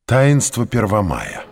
Таинство Первомая.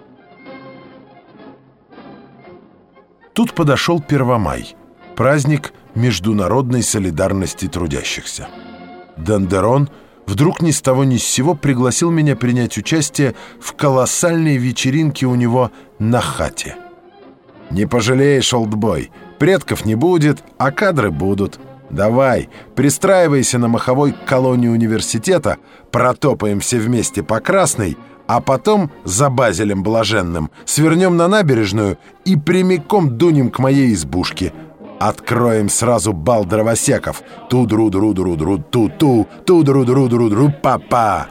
Тут подошел Первомай, праздник международной солидарности трудящихся. Дендерон вдруг ни с того ни с сего пригласил меня принять участие в колоссальной вечеринке у него на хате. «Не пожалеешь, олдбой, предков не будет, а кадры будут. Давай, пристраивайся на маховой к колонии университета, протопаем все вместе по Красной, а потом за Базелем Блаженным свернем на набережную и прямиком дунем к моей избушке. Откроем сразу бал дровосеков. Ту-дру-дру-дру-дру, ту-ту, ту-дру-дру-дру-дру, папа!»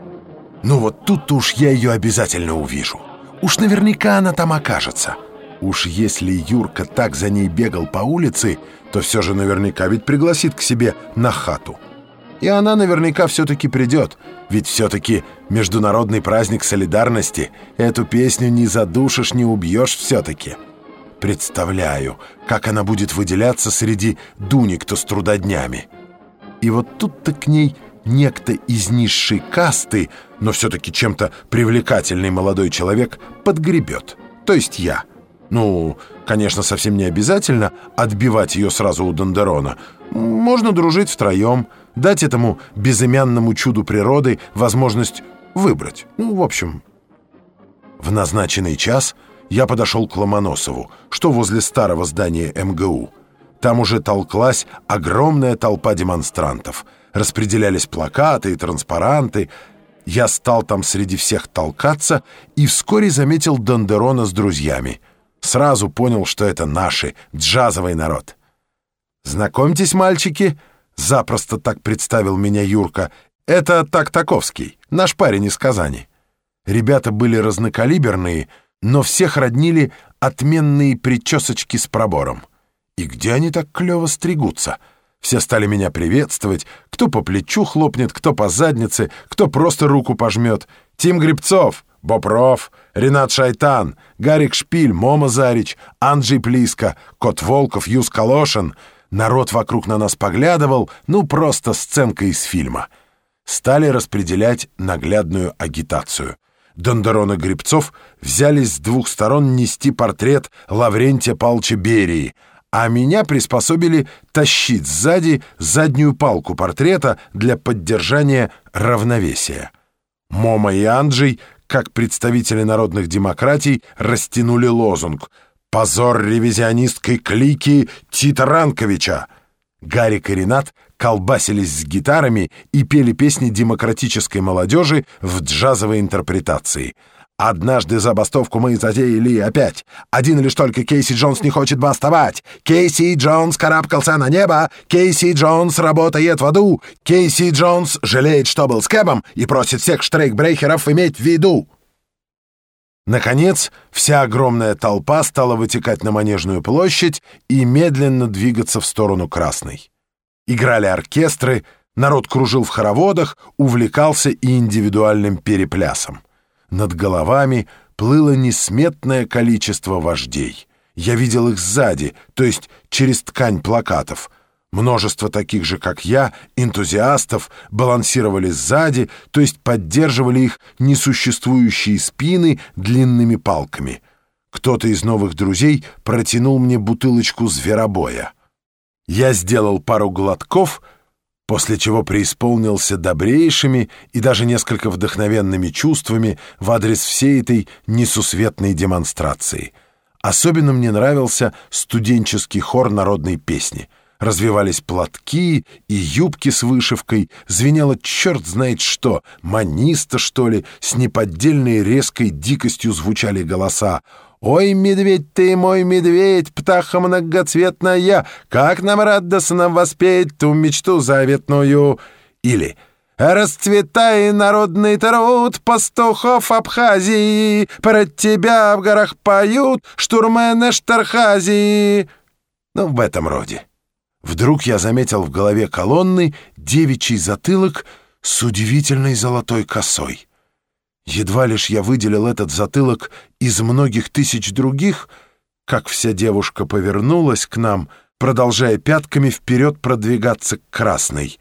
Ну вот тут уж я ее обязательно увижу. Уж наверняка она там окажется. Уж если Юрка так за ней бегал по улице, то все же наверняка ведь пригласит к себе на хату. И она наверняка все-таки придет, ведь все-таки международный праздник солидарности. Эту песню не задушишь, не убьешь все-таки. Представляю, как она будет выделяться среди дуник-то с трудоднями. И вот тут-то к ней некто из низшей касты, но все-таки чем-то привлекательный молодой человек подгребет, то есть я. Ну, конечно, совсем не обязательно отбивать ее сразу у Дендерона. Можно дружить втроем, дать этому безымянному чуду природы возможность выбрать. Ну, в общем. В назначенный час я подошел к Ломоносову, что возле старого здания МГУ. Там уже толклась огромная толпа демонстрантов. Распределялись плакаты и транспаранты. Я стал там среди всех толкаться и вскоре заметил Дендерона с друзьями. Сразу понял, что это наши, джазовый народ. «Знакомьтесь, мальчики», — запросто так представил меня Юрка, — «это Тактаковский, наш парень из Казани». Ребята были разнокалиберные, но всех роднили отменные причесочки с пробором. И где они так клево стригутся? Все стали меня приветствовать, кто по плечу хлопнет, кто по заднице, кто просто руку пожмет. Тим Грибцов, Бопров, Ренат Шайтан, Гарик Шпиль, Мома Зарич, Анджей Плиска, Кот Волков, Юс Калошин. Народ вокруг на нас поглядывал, ну просто сценка из фильма. Стали распределять наглядную агитацию. Дендерон и Грибцов взялись с двух сторон нести портрет Лаврентия Павловича Берии, а меня приспособили тащить сзади заднюю палку портрета для поддержания равновесия. Мома и Анджей, как представители народных демократий, растянули лозунг «Позор ревизионистской клики Тита Ранковича». Гарик и Ренат колбасились с гитарами и пели песни демократической молодежи в джазовой интерпретации. «Однажды забастовку мы затеяли опять. Один лишь только Кейси Джонс не хочет бастовать. Кейси Джонс карабкался на небо. Кейси Джонс работает в аду. Кейси Джонс жалеет, что был с Кэбом, и просит всех штрейкбрейхеров иметь в виду». Наконец, вся огромная толпа стала вытекать на Манежную площадь и медленно двигаться в сторону Красной. Играли оркестры, народ кружил в хороводах, увлекался и индивидуальным переплясом. Над головами плыло несметное количество вождей. Я видел их сзади, то есть через ткань плакатов. Множество таких же, как я, энтузиастов балансировали сзади, то есть поддерживали их несуществующие спины длинными палками. Кто-то из новых друзей протянул мне бутылочку зверобоя. Я сделал пару глотков, после чего преисполнился добрейшими и даже несколько вдохновенными чувствами в адрес всей этой несусветной демонстрации. Особенно мне нравился студенческий хор народной песни. Развивались платки и юбки с вышивкой, звенело черт знает что, маниста, что ли, с неподдельной резкой дикостью звучали голоса. «Ой, медведь ты мой, медведь, птаха многоцветная, как нам радостно воспеть ту мечту заветную!» Или «Расцветай, народный труд пастухов Абхазии, про тебя в горах поют штурмены Штархазии». Ну, в этом роде. Вдруг я заметил в голове колонны девичий затылок с удивительной золотой косой. Едва лишь я выделил этот затылок из многих тысяч других, как вся девушка повернулась к нам, продолжая пятками вперед продвигаться к Красной.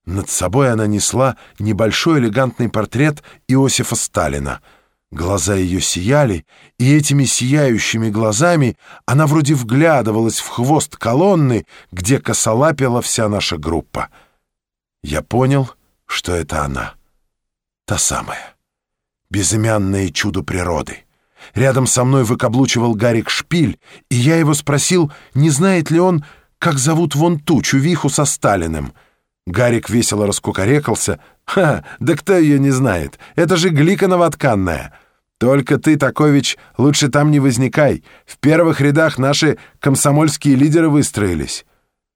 Над собой она несла небольшой элегантный портрет Иосифа Сталина. Глаза ее сияли, и этими сияющими глазами она вроде вглядывалась в хвост колонны, где косолапила вся наша группа. Я понял, что это она. Та самая. Безымянное чудо природы. Рядом со мной выкаблучивал Гарик Шпиль, и я его спросил, не знает ли он, как зовут вон ту чувиху со Сталиным. Гарик весело раскукарекался. «Ха, да кто ее не знает? Это же Глика Новотканная. Только ты, Такович, лучше там не возникай. В первых рядах наши комсомольские лидеры выстроились».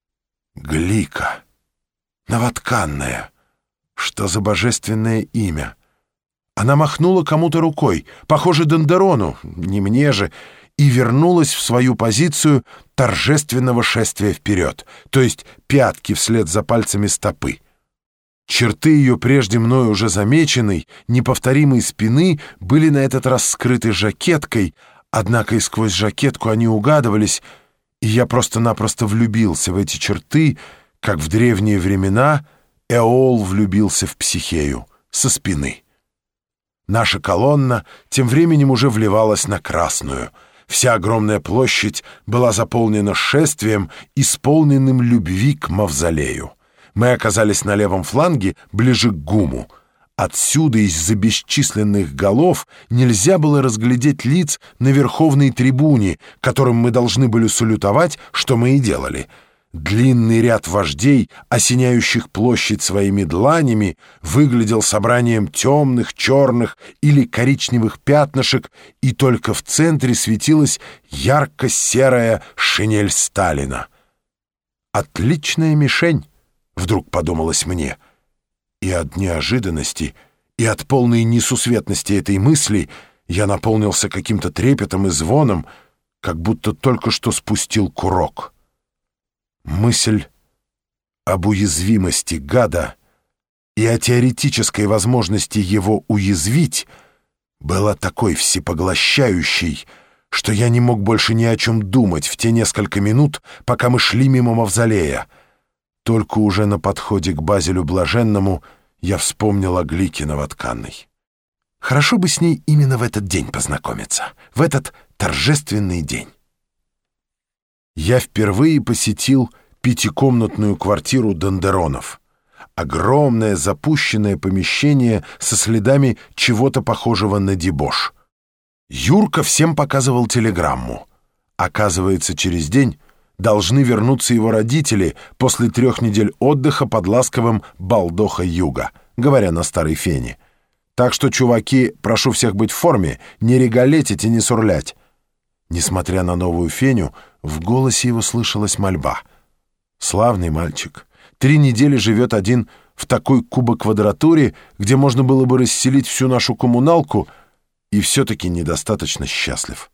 Глика Новотканная. Что за божественное имя? Она махнула кому-то рукой, похоже, Дендерону, не мне же, и вернулась в свою позицию торжественного шествия вперед, то есть пятки вслед за пальцами стопы. Черты ее прежде мной уже замеченной, неповторимой спины были на этот раз скрыты жакеткой, однако и сквозь жакетку они угадывались, и я просто-напросто влюбился в эти черты, как в древние времена Эол влюбился в Психею со спины. Наша колонна тем временем уже вливалась на Красную. Вся огромная площадь была заполнена шествием, исполненным любви к мавзолею. Мы оказались на левом фланге, ближе к ГУМу. Отсюда из-за бесчисленных голов нельзя было разглядеть лиц на верховной трибуне, которым мы должны были салютовать, что мы и делали. Длинный ряд вождей, осеняющих площадь своими дланями, выглядел собранием темных, черных или коричневых пятнышек, и только в центре светилась ярко-серая шинель Сталина. «Отличная мишень», — вдруг подумалось мне. И от неожиданности, и от полной несусветности этой мысли я наполнился каким-то трепетом и звоном, как будто только что спустил курок. Мысль об уязвимости гада и о теоретической возможности его уязвить была такой всепоглощающей, что я не мог больше ни о чем думать в те несколько минут, пока мы шли мимо мавзолея. Только уже на подходе к Базелю Блаженному я вспомнил о Глике Новотканной. Хорошо бы с ней именно в этот день познакомиться, в этот торжественный день. Я впервые посетил пятикомнатную квартиру Дендеронов. Огромное запущенное помещение со следами чего-то похожего на дебош. Юрка всем показывал телеграмму. Оказывается, через день должны вернуться его родители после 3 недель отдыха под ласковым Балдоха-Юга, говоря на старой фене. Так что, чуваки, прошу всех быть в форме, не регалетить и не сурлять. Несмотря на новую феню, в голосе его слышалась мольба. Славный мальчик. 3 недели живет один в такой кубоквадратуре, где можно было бы расселить всю нашу коммуналку, и все-таки недостаточно счастлив.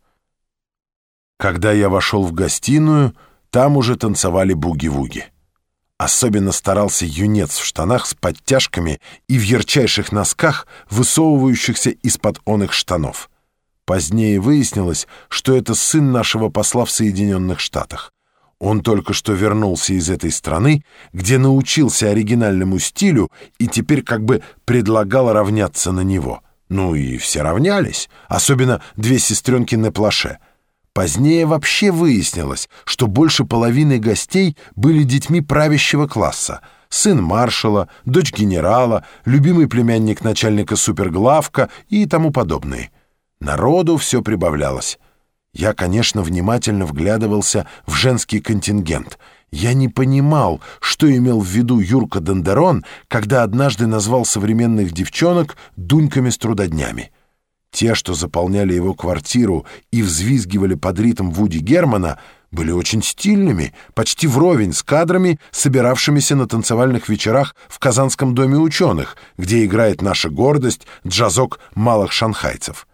Когда я вошел в гостиную, там уже танцевали буги-вуги. Особенно старался юнец в штанах с подтяжками и в ярчайших носках, высовывающихся из-под оных штанов. Позднее выяснилось, что это сын нашего посла в Соединенных Штатах. Он только что вернулся из этой страны, где научился оригинальному стилю и теперь как бы предлагал равняться на него. Ну и все равнялись, особенно 2 сестренки на плаше. Позднее вообще выяснилось, что больше половины гостей были детьми правящего класса. Сын маршала, дочь генерала, любимый племянник начальника суперглавка и тому подобные. Народу все прибавлялось. Я, конечно, внимательно вглядывался в женский контингент. Я не понимал, что имел в виду Юрка Дендерон, когда однажды назвал современных девчонок дуньками с трудоднями. Те, что заполняли его квартиру и взвизгивали под ритм Вуди Германа, были очень стильными, почти вровень с кадрами, собиравшимися на танцевальных вечерах в Казанском доме ученых, где играет наша гордость, джазок малых шанхайцев.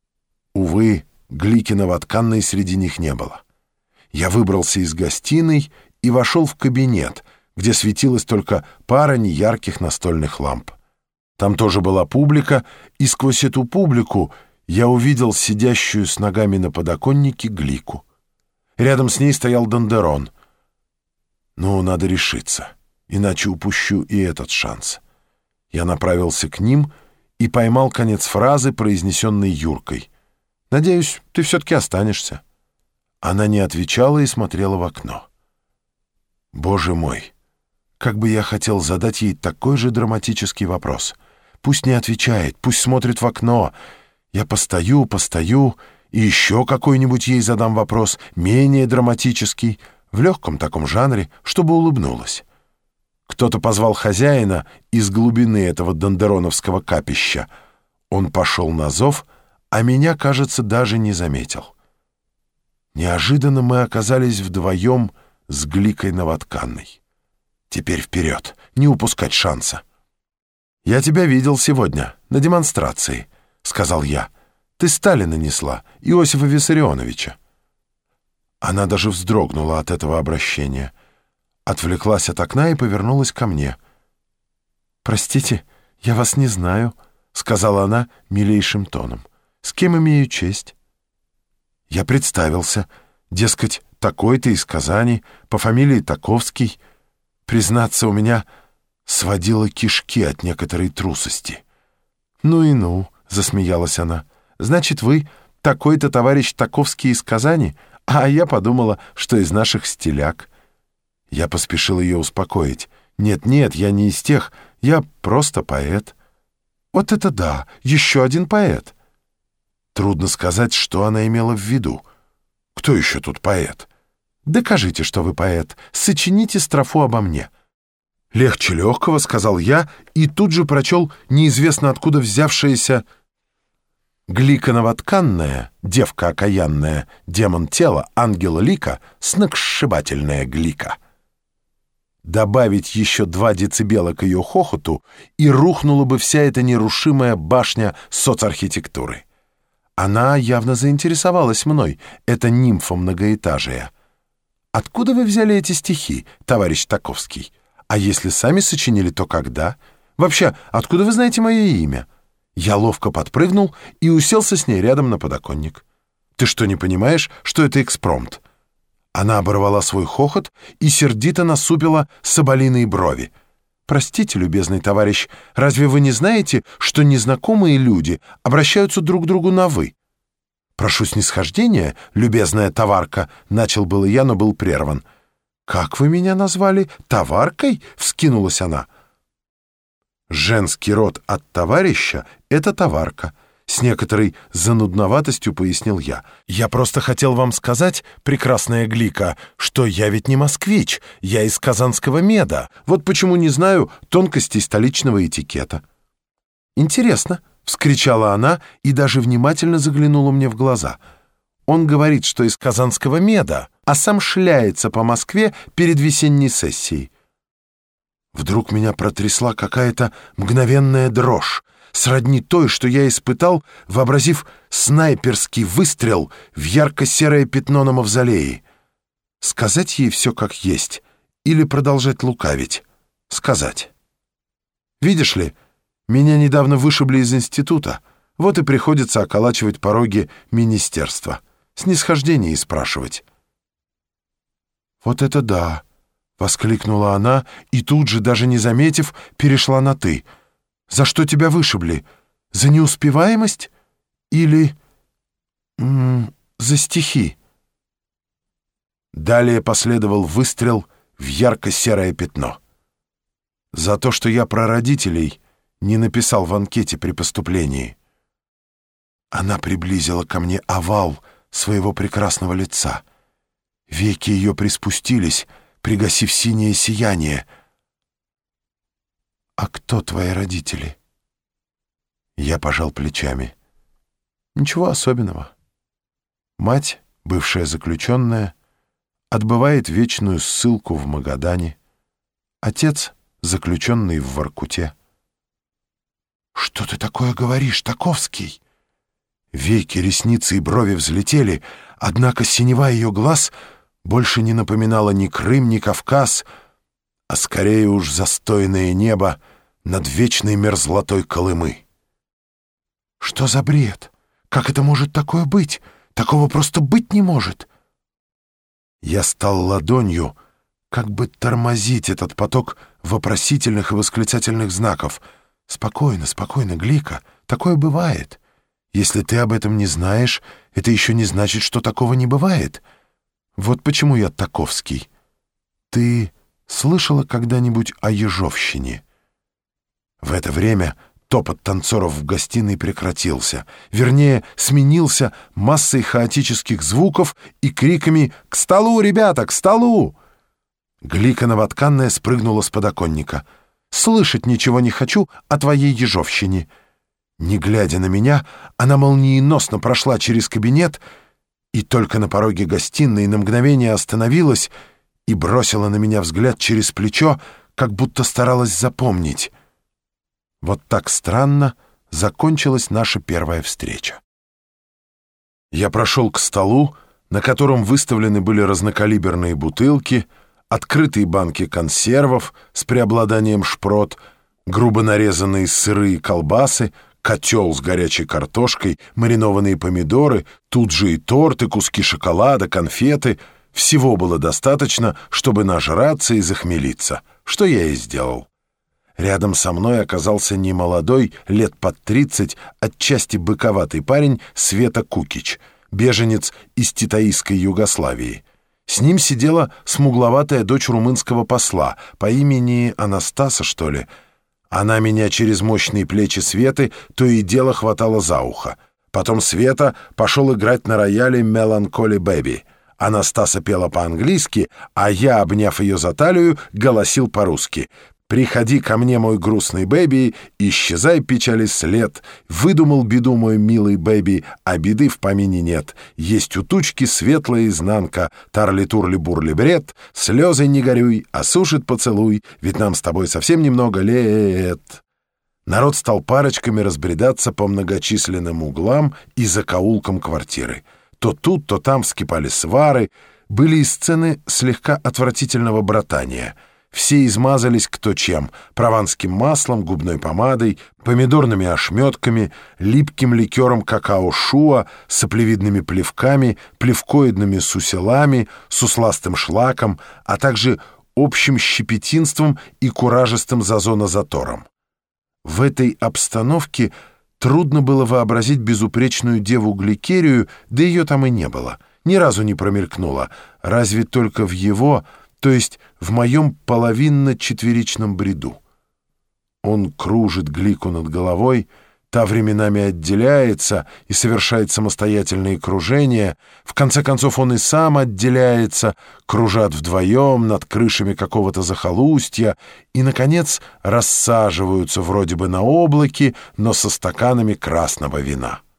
Увы, Глики Новотканной среди них не было. Я выбрался из гостиной и вошел в кабинет, где светилась только пара неярких настольных ламп. Там тоже была публика, и сквозь эту публику я увидел сидящую с ногами на подоконнике Глику. Рядом с ней стоял Дендерон. Ну, надо решиться. иначе упущу и этот шанс. Я направился к ним и поймал конец фразы, произнесенной Юркой. «Надеюсь, ты все-таки останешься». Она не отвечала и смотрела в окно. Боже мой, как бы я хотел задать ей такой же драматический вопрос. Пусть не отвечает, пусть смотрит в окно. Я постою и еще какой-нибудь ей задам вопрос, менее драматический, в легком таком жанре, чтобы улыбнулась. Кто-то позвал хозяина из глубины этого дондероновского капища. Он пошел на зов, а меня, кажется, даже не заметил. Неожиданно мы оказались вдвоем с Гликой Новотканной. Теперь вперед, не упускать шанса. «Я тебя видел сегодня на демонстрации», — сказал я. «Ты Сталина несла, Иосифа Виссарионовича». Она даже вздрогнула от этого обращения, отвлеклась от окна и повернулась ко мне. «Простите, я вас не знаю», — сказала она милейшим тоном. «С кем имею честь?» Я представился, дескать, такой-то из Казани, по фамилии Таковский. Признаться, у меня сводило кишки от некоторой трусости. «Ну и ну», — засмеялась она, — «значит, вы такой-то товарищ Таковский из Казани, а я подумала, что из наших стиляк». Я поспешил ее успокоить. «Нет, я не из тех, я просто поэт». «Вот это да, еще один поэт». Трудно сказать, что она имела в виду. «Кто еще тут поэт?» «Докажите, что вы поэт. Сочините строфу обо мне». «Легче легкого», — сказал я, и тут же прочел неизвестно откуда взявшееся: «Глика новотканная, девка окаянная, демон тела, ангел лика, сногсшибательная Глика». Добавить еще 2 децибела к ее хохоту, и рухнула бы вся эта нерушимая башня соцархитектуры. Она явно заинтересовалась мной, эта нимфа многоэтажия. «Откуда вы взяли эти стихи, товарищ Таковский? А если сами сочинили, то когда? Вообще, откуда вы знаете мое имя?» Я ловко подпрыгнул и уселся с ней рядом на подоконник. «Ты что, не понимаешь, что это экспромт?» Она оборвала свой хохот и сердито насупила соболиные брови. «Простите, любезный товарищ, разве вы не знаете, что незнакомые люди обращаются друг к другу на «вы»?» «Прошу снисхождения, любезная товарка», — начал было я, но был прерван. «Как вы меня назвали? Товаркой?» — вскинулась она. «Женский род от товарища — это товарка», — с некоторой занудноватостью пояснил я. «Я просто хотел вам сказать, прекрасная Глика, что я ведь не москвич, я из казанского меда. Вот почему не знаю тонкостей столичного этикета». «Интересно», — вскричала она и даже внимательно заглянула мне в глаза. «Он говорит, что из казанского меда, а сам шляется по Москве перед весенней сессией». Вдруг меня протрясла какая-то мгновенная дрожь, сродни той, что я испытал, вообразив снайперский выстрел в ярко-серое пятно на мавзолее. Сказать ей все как есть или продолжать лукавить? Сказать. «Видишь ли, меня недавно вышибли из института, вот и приходится околачивать пороги министерства, снисхождение спрашивать». «Вот это да!» — воскликнула она и тут же, даже не заметив, перешла на «ты». «За что тебя вышибли? За неуспеваемость? Или за стихи?» Далее последовал выстрел в ярко-серое пятно. За то, что я про родителей не написал в анкете при поступлении. Она приблизила ко мне овал своего прекрасного лица. Веки ее приспустились, пригасив синее сияние. «А кто твои родители?» Я пожал плечами. «Ничего особенного. Мать, бывшая заключенная, отбывает вечную ссылку в Магадане. Отец, заключенный в Воркуте». «Что ты такое говоришь, Таковский?» Веки, ресницы и брови взлетели, однако синева ее глаз больше не напоминала ни Крым, ни Кавказ, а скорее уж застойное небо над вечной мерзлотой Колымы. «Что за бред? Как это может такое быть? Такого просто быть не может!» Я стал ладонью как бы тормозить этот поток вопросительных и восклицательных знаков. «Спокойно, спокойно, Глика, такое бывает. Если ты об этом не знаешь, это еще не значит, что такого не бывает. Вот почему я таковский. Ты слышала когда-нибудь о ежовщине?» В это время топот танцоров в гостиной прекратился. Вернее, сменился массой хаотических звуков и криками «К столу, ребята, к столу!». Глика новотканная спрыгнула с подоконника. «Слышать ничего не хочу о твоей ежовщине». Не глядя на меня, она молниеносно прошла через кабинет и только на пороге гостиной на мгновение остановилась и бросила на меня взгляд через плечо, как будто старалась запомнить. Вот так странно закончилась наша первая встреча. Я прошел к столу, на котором выставлены были разнокалиберные бутылки, открытые банки консервов с преобладанием шпрот, грубо нарезанные сырые колбасы, котел с горячей картошкой, маринованные помидоры, тут же и торты, куски шоколада, конфеты. Всего было достаточно, чтобы нажраться и захмелиться, что я и сделал. Рядом со мной оказался немолодой, лет под 30, отчасти быковатый парень Света Кукич, беженец из титаистской Югославии. С ним сидела смугловатая дочь румынского посла по имени Анастаса, что ли. Она меня через мощные плечи Светы то и дело хватала за ухо. Потом Света пошел играть на рояле «Melancholy Baby». Анастаса пела по-английски, а я, обняв ее за талию, голосил по-русски. «Приходи ко мне, мой грустный бэби, исчезай печали след. Выдумал беду, мой милый бэби, а беды в помине нет. Есть у тучки светлая изнанка, тарли-турли-бурли-бред. Слезы не горюй, осушит поцелуй, ведь нам с тобой совсем немного лет». Народ стал парочками разбредаться по многочисленным углам и закоулкам квартиры. То тут, то там вскипали свары, были и сцены слегка отвратительного братания. Все измазались кто чем — прованским маслом, губной помадой, помидорными ошметками, липким ликером какао-шуа, саплевидными плевками, плевкоидными суселами, сусластым шлаком, а также общим щепетинством и куражистым зазонозатором. В этой обстановке трудно было вообразить безупречную деву Гликерию, да ее там и не было, ни разу не промелькнула, разве только в его, то есть в моем половинно-четверичном бреду. Он кружит Глику над головой, та временами отделяется и совершает самостоятельные кружения, в конце концов он и сам отделяется, кружат вдвоем над крышами какого-то захолустья и, наконец, рассаживаются вроде бы на облаке, но со стаканами красного вина.